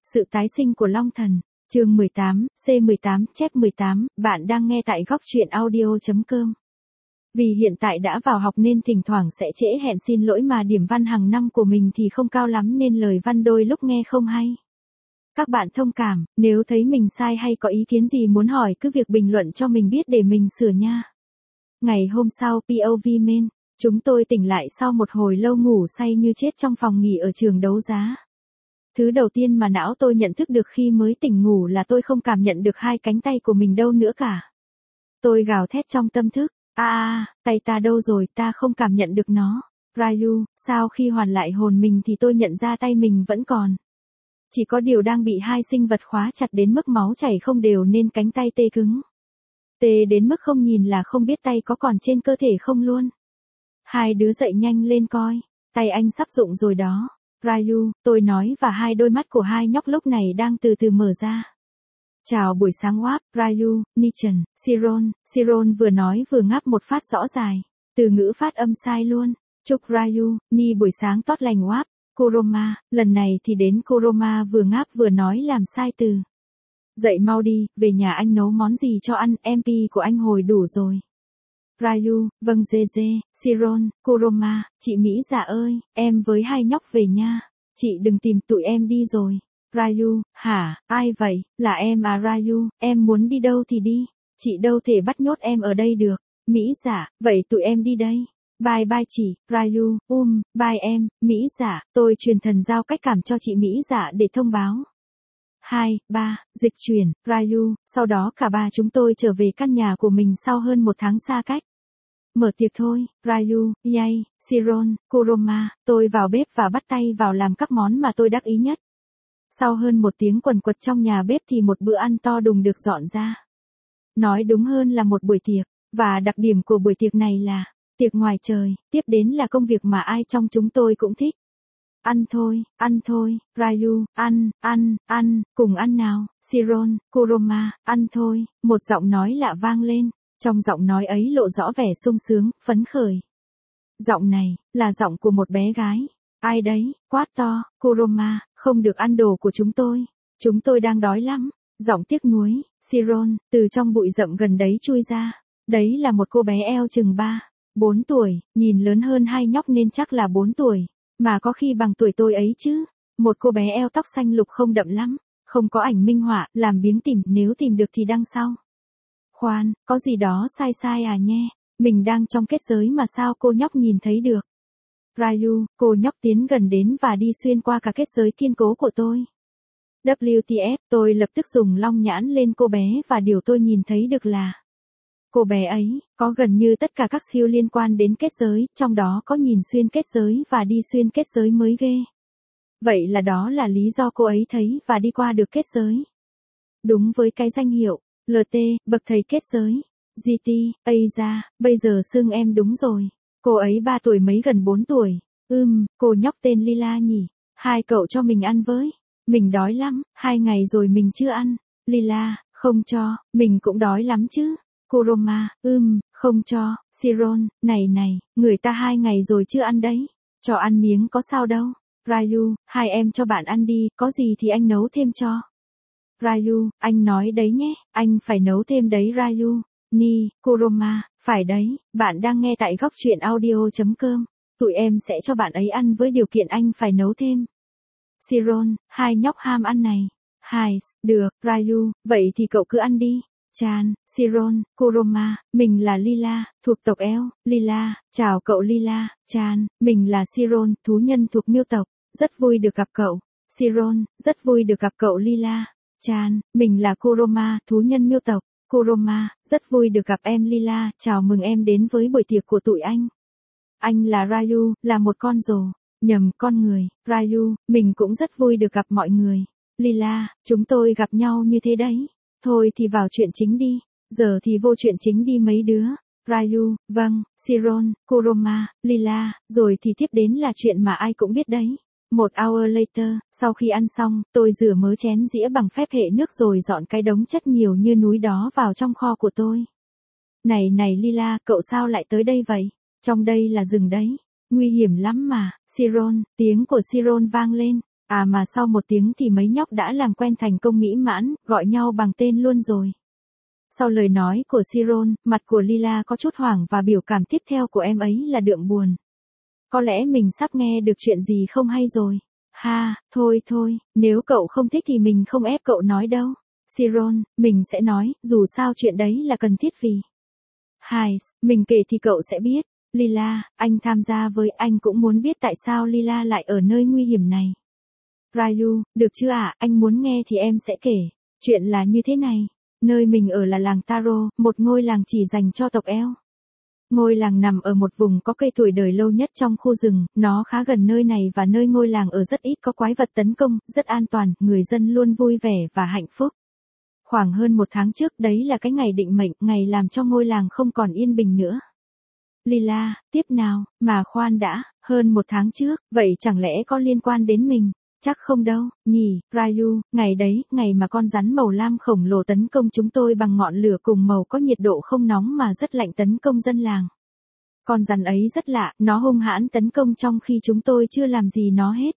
Sự tái sinh của Long Thần, chương 18, C18, chép 18, bạn đang nghe tại góc truyện audio.com. Vì hiện tại đã vào học nên thỉnh thoảng sẽ trễ hẹn, xin lỗi mà điểm văn hàng năm của mình thì không cao lắm nên lời văn đôi lúc nghe không hay. Các bạn thông cảm, nếu thấy mình sai hay có ý kiến gì muốn hỏi cứ việc bình luận cho mình biết để mình sửa nha. Ngày hôm sau POV main, chúng tôi tỉnh lại sau một hồi lâu ngủ say như chết trong phòng nghỉ ở trường đấu giá. Thứ đầu tiên mà não tôi nhận thức được khi mới tỉnh ngủ là tôi không cảm nhận được hai cánh tay của mình đâu nữa cả. Tôi gào thét trong tâm thức, tay ta đâu rồi, ta không cảm nhận được nó. Ryu, sau khi hoàn lại hồn mình thì tôi nhận ra tay mình vẫn còn. Chỉ có điều đang bị hai sinh vật khóa chặt đến mức máu chảy không đều nên cánh tay tê cứng. Tê đến mức không nhìn là không biết tay có còn trên cơ thể không luôn. Hai đứa dậy nhanh lên coi, tay anh sắp rụng rồi đó. Ryu, tôi nói và hai đôi mắt của hai nhóc lúc này đang từ từ mở ra. Chào buổi sáng Wap, Ryu, Nichan, Siron vừa nói vừa ngáp một phát rõ dài. Từ ngữ phát âm sai luôn. Chúc Ryu, Ni buổi sáng tốt lành Wap, Kuroma, lần này thì đến Kuroma vừa ngáp vừa nói làm sai từ. Dậy mau đi, về nhà anh nấu món gì cho ăn, MP của anh hồi đủ rồi. Ryu, vâng dê, Siron, Kuroma, chị Mỹ dạ ơi, em với hai nhóc về nha. Chị đừng tìm tụi em đi rồi. Ryu, hả, ai vậy, là em à Ryu, em muốn đi đâu thì đi. Chị đâu thể bắt nhốt em ở đây được. Mỹ dạ, vậy tụi em đi đây. Bye bye chị, Ryu, bye em, Mỹ dạ, tôi truyền thần giao cách cảm cho chị Mỹ dạ để thông báo. 2, 3, dịch chuyển, Ryu, sau đó cả ba chúng tôi trở về căn nhà của mình sau hơn một tháng xa cách. Mở tiệc thôi, Ryu, Yay, Siron, Kuroma, tôi vào bếp và bắt tay vào làm các món mà tôi đắc ý nhất. Sau hơn một tiếng quần quật trong nhà bếp thì một bữa ăn to đùng được dọn ra. Nói đúng hơn là một buổi tiệc, và đặc điểm của buổi tiệc này là tiệc ngoài trời, tiếp đến là công việc mà ai trong chúng tôi cũng thích. Ăn thôi, Ryu, ăn, cùng ăn nào, Siron, Kuroma, ăn thôi, một giọng nói lạ vang lên, trong giọng nói ấy lộ rõ vẻ sung sướng, phấn khởi. Giọng này, là giọng của một bé gái. Ai đấy, quát to, Kuroma, không được ăn đồ của chúng tôi đang đói lắm. Giọng tiếc nuối, Siron, từ trong bụi rậm gần đấy chui ra. Đấy là một cô bé eo chừng 3, 4 tuổi, nhìn lớn hơn hai nhóc nên chắc là 4 tuổi. Mà có khi bằng tuổi tôi ấy chứ. Một cô bé eo tóc xanh lục không đậm lắm. Không có ảnh minh họa, làm biếng tìm, nếu tìm được thì đăng sau. Khoan, có gì đó sai à nhé. Mình đang trong kết giới mà sao cô nhóc nhìn thấy được. Ryu, cô nhóc tiến gần đến và đi xuyên qua cả kết giới kiên cố của tôi. WTF, tôi lập tức dùng long nhãn lên cô bé và điều tôi nhìn thấy được là cô bé ấy, có gần như tất cả các skill liên quan đến kết giới, trong đó có nhìn xuyên kết giới và đi xuyên kết giới mới ghê. Vậy là đó là lý do cô ấy thấy và đi qua được kết giới. Đúng với cái danh hiệu, LT, bậc thầy kết giới. GT, ra, bây giờ xưng em đúng rồi. Cô ấy 3 tuổi mấy gần 4 tuổi. Cô nhóc tên Lila nhỉ. Hai cậu cho mình ăn với. Mình đói lắm, 2 ngày rồi mình chưa ăn. Lila, không cho, mình cũng đói lắm chứ. Kuroma, không cho. Siron, này, người ta 2 ngày rồi chưa ăn đấy. Cho ăn miếng có sao đâu. Ryu, hai em cho bạn ăn đi, có gì thì anh nấu thêm cho. Ryu, anh nói đấy nhé, anh phải nấu thêm đấy Ryu. Ni, Kuroma, phải đấy, bạn đang nghe tại góc truyện audio.com. Tụi em sẽ cho bạn ấy ăn với điều kiện anh phải nấu thêm. Siron, hai nhóc ham ăn này. Được, Ryu, vậy thì cậu cứ ăn đi. Chan, Siron, Kuroma, mình là Lila, thuộc tộc eo. Lila, chào cậu Lila. Chan, mình là Siron, thú nhân thuộc miêu tộc. Rất vui được gặp cậu. Siron, rất vui được gặp cậu Lila. Chan, mình là Kuroma, thú nhân miêu tộc. Kuroma, rất vui được gặp em Lila, chào mừng em đến với buổi tiệc của tụi anh. Anh là Ryu, là một con rồ. Nhầm, con người. Ryu, mình cũng rất vui được gặp mọi người. Lila, chúng tôi gặp nhau như thế đấy. Thôi thì vào chuyện chính đi. Giờ thì vô chuyện chính đi mấy đứa. Ryu, vâng, Siron, Kuroma, Lila, rồi thì tiếp đến là chuyện mà ai cũng biết đấy. 1 hour later, sau khi ăn xong, tôi rửa mớ chén dĩa bằng phép hệ nước rồi dọn cái đống chất nhiều như núi đó vào trong kho của tôi. Này Lila, cậu sao lại tới đây vậy? Trong đây là rừng đấy. Nguy hiểm lắm mà. Siron, tiếng của Siron vang lên. À mà sau một tiếng thì mấy nhóc đã làm quen thành công mỹ mãn, gọi nhau bằng tên luôn rồi. Sau lời nói của Siron, mặt của Lila có chút hoảng và biểu cảm tiếp theo của em ấy là đượm buồn. Có lẽ mình sắp nghe được chuyện gì không hay rồi. Ha, thôi, nếu cậu không thích thì mình không ép cậu nói đâu. Siron, mình sẽ nói, dù sao chuyện đấy là cần thiết vì. Hai, mình kể thì cậu sẽ biết. Lila, anh tham gia với anh cũng muốn biết tại sao Lila lại ở nơi nguy hiểm này. Ryu, được chưa ạ, anh muốn nghe thì em sẽ kể. Chuyện là như thế này. Nơi mình ở là làng Taro, một ngôi làng chỉ dành cho tộc Eo. Ngôi làng nằm ở một vùng có cây tuổi đời lâu nhất trong khu rừng, nó khá gần nơi này và nơi ngôi làng ở rất ít có quái vật tấn công, rất an toàn, người dân luôn vui vẻ và hạnh phúc. Khoảng hơn một tháng trước đấy là cái ngày định mệnh, ngày làm cho ngôi làng không còn yên bình nữa. Lila, tiếp nào, mà khoan đã, hơn một tháng trước, vậy chẳng lẽ có liên quan đến mình? Chắc không đâu, nhỉ, Ryu, ngày đấy, ngày mà con rắn màu lam khổng lồ tấn công chúng tôi bằng ngọn lửa cùng màu có nhiệt độ không nóng mà rất lạnh tấn công dân làng. Con rắn ấy rất lạ, nó hung hãn tấn công trong khi chúng tôi chưa làm gì nó hết.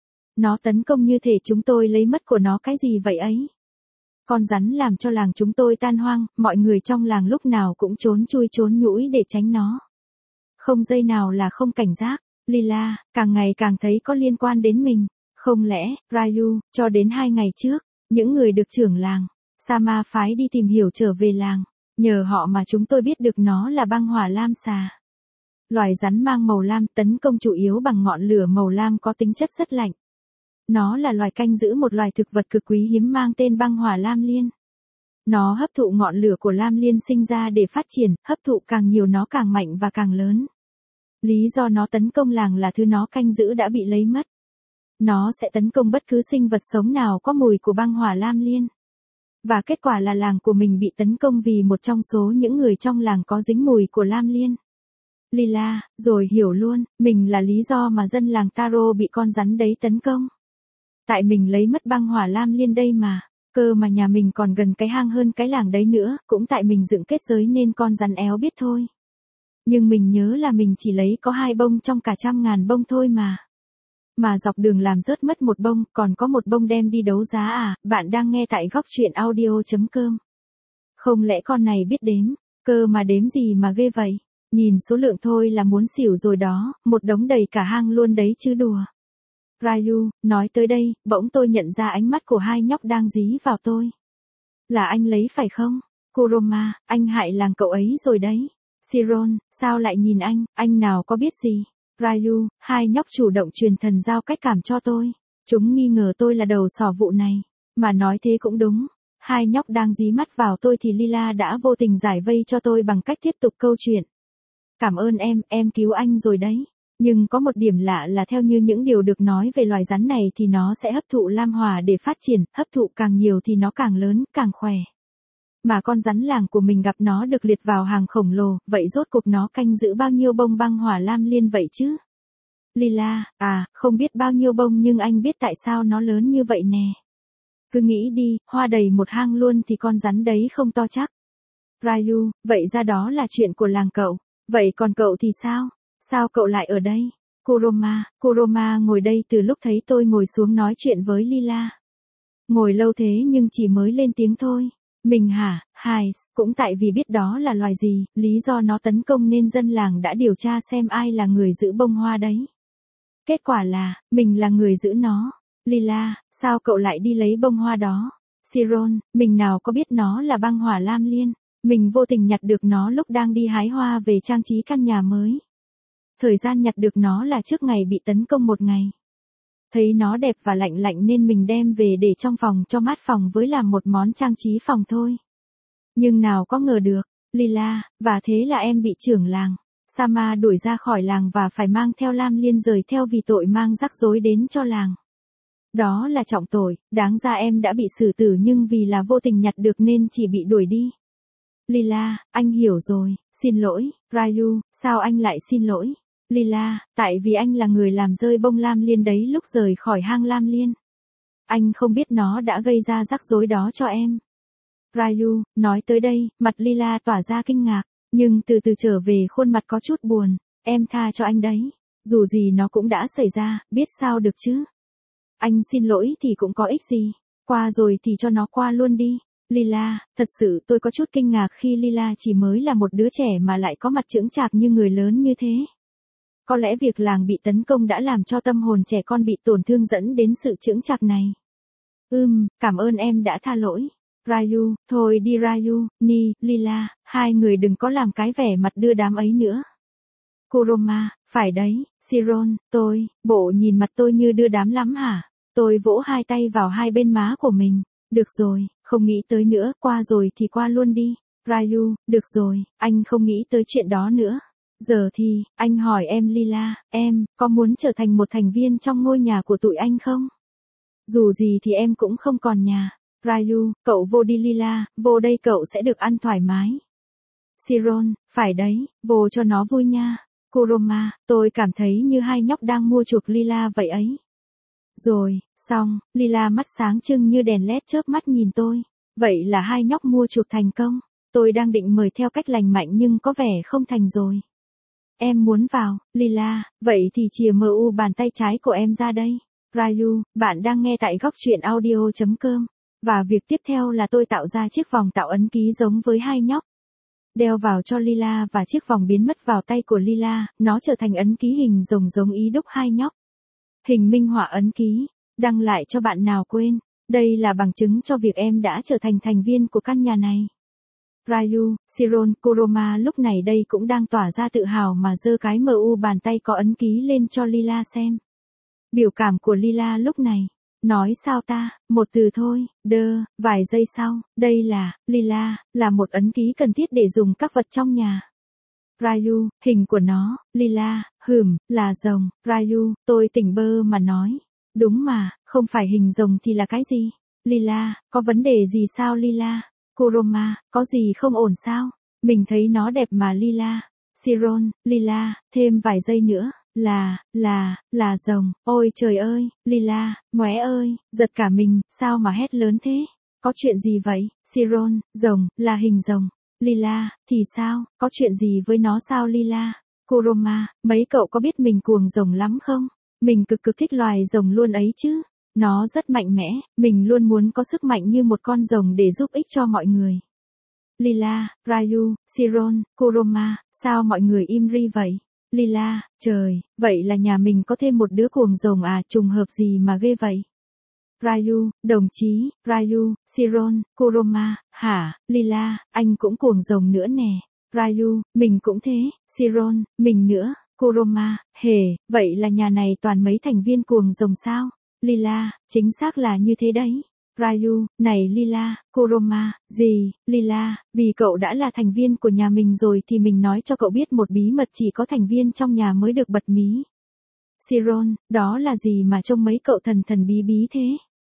Nó tấn công như thể chúng tôi lấy mất của nó cái gì vậy ấy. Con rắn làm cho làng chúng tôi tan hoang, mọi người trong làng lúc nào cũng trốn chui trốn nhũi để tránh nó. Không giây nào là không cảnh giác. Lila, càng ngày càng thấy có liên quan đến mình. Không lẽ, Ryu, cho đến 2 ngày trước, những người được trưởng làng, Sama phái đi tìm hiểu trở về làng. Nhờ họ mà chúng tôi biết được nó là băng hỏa lam xà. Loài rắn mang màu lam tấn công chủ yếu bằng ngọn lửa màu lam có tính chất rất lạnh. Nó là loài canh giữ một loài thực vật cực quý hiếm mang tên băng hỏa lam liên. Nó hấp thụ ngọn lửa của lam liên sinh ra để phát triển, hấp thụ càng nhiều nó càng mạnh và càng lớn. Lý do nó tấn công làng là thứ nó canh giữ đã bị lấy mất. Nó sẽ tấn công bất cứ sinh vật sống nào có mùi của băng hỏa lam liên. Và kết quả là làng của mình bị tấn công vì một trong số những người trong làng có dính mùi của lam liên. Lila, rồi hiểu luôn, mình là lý do mà dân làng Taro bị con rắn đấy tấn công. Tại mình lấy mất băng hỏa lam liên đây mà, cơ mà nhà mình còn gần cái hang hơn cái làng đấy nữa, cũng tại mình dựng kết giới nên con rắn éo biết thôi. Nhưng mình nhớ là mình chỉ lấy có 2 bông trong cả 100.000 bông thôi mà. Mà dọc đường làm rớt mất 1 bông, còn có 1 bông đem đi đấu giá à, bạn đang nghe tại góc truyện audio.com. Không lẽ con này biết đếm, cơ mà đếm gì mà ghê vậy, nhìn số lượng thôi là muốn xỉu rồi đó, một đống đầy cả hang luôn đấy chứ đùa. Ryu, nói tới đây, bỗng tôi nhận ra ánh mắt của 2 nhóc đang dí vào tôi. Là anh lấy phải không? Kuroma, anh hại làng cậu ấy rồi đấy. Siron, sao lại nhìn anh nào có biết gì. Ryu, 2 nhóc chủ động truyền thần giao cách cảm cho tôi. Chúng nghi ngờ tôi là đầu sỏ vụ này. Mà nói thế cũng đúng. 2 nhóc đang dí mắt vào tôi thì Lila đã vô tình giải vây cho tôi bằng cách tiếp tục câu chuyện. Cảm ơn em cứu anh rồi đấy. Nhưng có một điểm lạ là theo như những điều được nói về loài rắn này thì nó sẽ hấp thụ lam hỏa để phát triển, hấp thụ càng nhiều thì nó càng lớn, càng khỏe. Mà con rắn làng của mình gặp nó được liệt vào hàng khổng lồ, vậy rốt cuộc nó canh giữ bao nhiêu bông băng hỏa lam liên vậy chứ? Lila, không biết bao nhiêu bông nhưng anh biết tại sao nó lớn như vậy nè. Cứ nghĩ đi, hoa đầy một hang luôn thì con rắn đấy không to chắc. Ryu, vậy ra đó là chuyện của làng cậu. Vậy còn cậu thì sao? Sao cậu lại ở đây? Kuroma ngồi đây từ lúc thấy tôi ngồi xuống nói chuyện với Lila. Ngồi lâu thế nhưng chỉ mới lên tiếng thôi. Mình hả? Cũng tại vì biết đó là loài gì, lý do nó tấn công nên dân làng đã điều tra xem ai là người giữ bông hoa đấy. Kết quả là, mình là người giữ nó. Lila, sao cậu lại đi lấy bông hoa đó? Siron, mình nào có biết nó là băng hỏa lam liên. Mình vô tình nhặt được nó lúc đang đi hái hoa về trang trí căn nhà mới. Thời gian nhặt được nó là trước ngày bị tấn công 1 ngày. Thấy nó đẹp và lạnh lạnh nên mình đem về để trong phòng cho mát phòng với làm một món trang trí phòng thôi. Nhưng nào có ngờ được, Lila, và thế là em bị trưởng làng Sama đuổi ra khỏi làng và phải mang theo lam liên rời theo vì tội mang rắc rối đến cho làng. Đó là trọng tội, đáng ra em đã bị xử tử nhưng vì là vô tình nhặt được nên chỉ bị đuổi đi. Lila, anh hiểu rồi, xin lỗi. Ryu, sao anh lại xin lỗi? Lila, tại vì anh là người làm rơi bông lam liên đấy lúc rời khỏi hang lam liên. Anh không biết nó đã gây ra rắc rối đó cho em. Ryu, nói tới đây, mặt Lila tỏa ra kinh ngạc, nhưng từ từ trở về khuôn mặt có chút buồn. Em tha cho anh đấy. Dù gì nó cũng đã xảy ra, biết sao được chứ. Anh xin lỗi thì cũng có ích gì. Qua rồi thì cho nó qua luôn đi. Lila, thật sự tôi có chút kinh ngạc khi Lila chỉ mới là một đứa trẻ mà lại có mặt chững chạc như người lớn như thế. Có lẽ việc làng bị tấn công đã làm cho tâm hồn trẻ con bị tổn thương dẫn đến sự chững chạc này. Cảm ơn em đã tha lỗi. Ryu, thôi đi Ryu, Lila, hai người đừng có làm cái vẻ mặt đưa đám ấy nữa. Kuroma, phải đấy, Chiron, bộ nhìn mặt tôi như đưa đám lắm hả? Tôi vỗ hai tay vào hai bên má của mình. Được rồi, không nghĩ tới nữa, qua rồi thì qua luôn đi. Ryu, được rồi, anh không nghĩ tới chuyện đó nữa. Giờ thì, anh hỏi em Lila, em, có muốn trở thành một thành viên trong ngôi nhà của tụi anh không? Dù gì thì em cũng không còn nhà. Ryu, cậu vô đi Lila, vô đây cậu sẽ được ăn thoải mái. Chiron, phải đấy, vô cho nó vui nha. Kuroma, tôi cảm thấy như hai nhóc đang mua chuộc Lila vậy ấy. Rồi, xong, Lila mắt sáng trưng như đèn led chớp mắt nhìn tôi. Vậy là hai nhóc mua chuộc thành công. Tôi đang định mời theo cách lành mạnh nhưng có vẻ không thành rồi. Em muốn vào, Lila, vậy thì chìa MU bàn tay trái của em ra đây. Ryu, bạn đang nghe tại góc truyện audio.com. Và việc tiếp theo là tôi tạo ra chiếc vòng tạo ấn ký giống với hai nhóc. Đeo vào cho Lila và chiếc vòng biến mất vào tay của Lila, nó trở thành ấn ký hình rồng giống ý đúc hai nhóc. Hình minh họa ấn ký, đăng lại cho bạn nào quên, đây là bằng chứng cho việc em đã trở thành thành viên của căn nhà này. Ryu, Chiron, Kuroma lúc này đây cũng đang tỏa ra tự hào mà giơ cái MU bàn tay có ấn ký lên cho Lila xem. Biểu cảm của Lila lúc này. Nói sao ta, một từ thôi, vài giây sau, đây là, Lila, là một ấn ký cần thiết để dùng các vật trong nhà. Ryu, hình của nó, Lila, là rồng, Ryu, tôi tỉnh bơ mà nói. Đúng mà, không phải hình rồng thì là cái gì? Lila, có vấn đề gì sao Lila? Kuroma, có gì không ổn sao? Mình thấy nó đẹp mà Lila. Chiron, Lila, thêm vài giây nữa. Là rồng, ôi trời ơi, Lila, móe ơi, giật cả mình, sao mà hét lớn thế? Có chuyện gì vậy? Chiron, rồng, là hình rồng. Lila, thì sao, có chuyện gì với nó sao Lila? Kuroma, mấy cậu có biết mình cuồng rồng lắm không? Mình cực thích loài rồng luôn ấy chứ. Nó rất mạnh mẽ, mình luôn muốn có sức mạnh như một con rồng để giúp ích cho mọi người. Lila, Ryu, Chiron, Kuroma, sao mọi người im ri vậy? Lila, trời, vậy là nhà mình có thêm một đứa cuồng rồng à, trùng hợp gì mà ghê vậy? Ryu, đồng chí, Ryu, Chiron, Kuroma, hả, Lila, anh cũng cuồng rồng nữa nè. Ryu, mình cũng thế, Chiron, mình nữa, Kuroma, vậy là nhà này toàn mấy thành viên cuồng rồng sao? Lila, chính xác là như thế đấy. Ryu, này Lila, Kuroma, gì, Lila, vì cậu đã là thành viên của nhà mình rồi thì mình nói cho cậu biết một bí mật chỉ có thành viên trong nhà mới được bật mí. Chiron, đó là gì mà trông mấy cậu thần bí bí thế?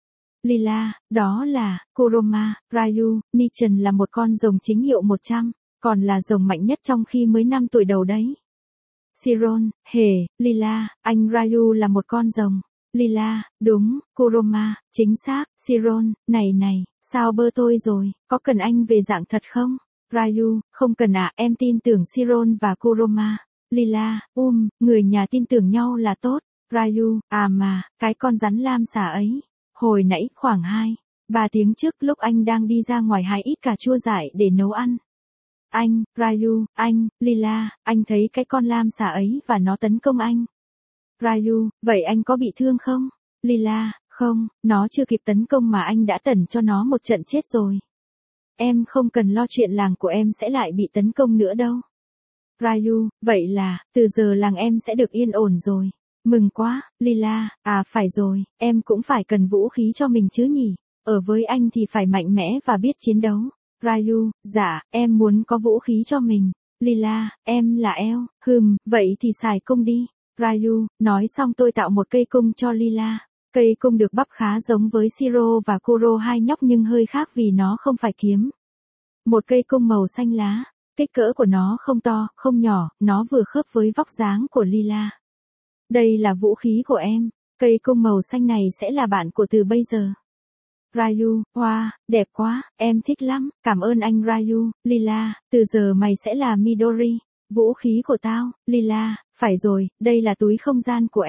Lila, đó là, Kuroma, Ryu, Nichan là một con rồng chính hiệu 100, còn là rồng mạnh nhất trong khi mới 5 tuổi đầu đấy. Chiron, Lila, anh Ryu là một con rồng. Lila, đúng, Kuroma, chính xác, Chiron, này, sao bơ tôi rồi, có cần anh về dạng thật không? Ryu, không cần ạ, em tin tưởng Chiron và Kuroma. Lila, người nhà tin tưởng nhau là tốt. Ryu, mà, cái con rắn lam xả ấy. Hồi nãy khoảng 2-3 tiếng trước lúc anh đang đi ra ngoài hái ít cà chua dại để nấu ăn. Anh, Ryu, Lila, anh thấy cái con lam xả ấy và nó tấn công anh. Ryu, vậy anh có bị thương không? Lila, không, nó chưa kịp tấn công mà anh đã tẩn cho nó một trận chết rồi. Em không cần lo chuyện làng của em sẽ lại bị tấn công nữa đâu. Ryu, vậy là, từ giờ làng em sẽ được yên ổn rồi. Mừng quá, Lila, phải rồi, em cũng phải cần vũ khí cho mình chứ nhỉ. Ở với anh thì phải mạnh mẽ và biết chiến đấu. Ryu, dạ, em muốn có vũ khí cho mình. Lila, em là eo, vậy thì xài cung đi. Ryu, nói xong tôi tạo một cây cung cho Lila. Cây cung được bắp khá giống với Shiro và Kuro hai nhóc nhưng hơi khác vì nó không phải kiếm. Một cây cung màu xanh lá, kích cỡ của nó không to, không nhỏ, nó vừa khớp với vóc dáng của Lila. Đây là vũ khí của em, cây cung màu xanh này sẽ là bạn của từ bây giờ. Ryu, wow, đẹp quá, em thích lắm, cảm ơn anh Ryu. Lila, từ giờ mày sẽ là Midori. Vũ khí của tao, Lila, phải rồi, đây là túi không gian của em.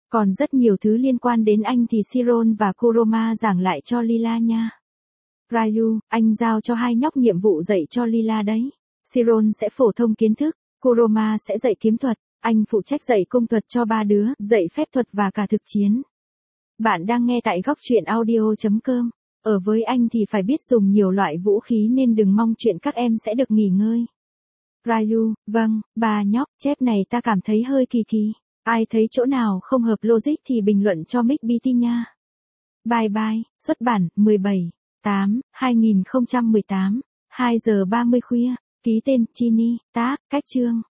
Còn rất nhiều thứ liên quan đến anh thì Chiron và Kuroma giảng lại cho Lila nha. Ryu, anh giao cho hai nhóc nhiệm vụ dạy cho Lila đấy. Chiron sẽ phổ thông kiến thức, Kuroma sẽ dạy kiếm thuật, anh phụ trách dạy cung thuật cho ba đứa, dạy phép thuật và cả thực chiến. Bạn đang nghe tại góc truyện audio.com. Ở với anh thì phải biết dùng nhiều loại vũ khí nên đừng mong chuyện các em sẽ được nghỉ ngơi. Ryu, vâng, bà nhóc, chép này ta cảm thấy hơi kỳ kỳ. Ai thấy chỗ nào không hợp logic thì bình luận cho Mick BT nha. Bye bye, xuất bản, 17/8/2018, 2 giờ 30 khuya, ký tên, Chini, tác, cách chương.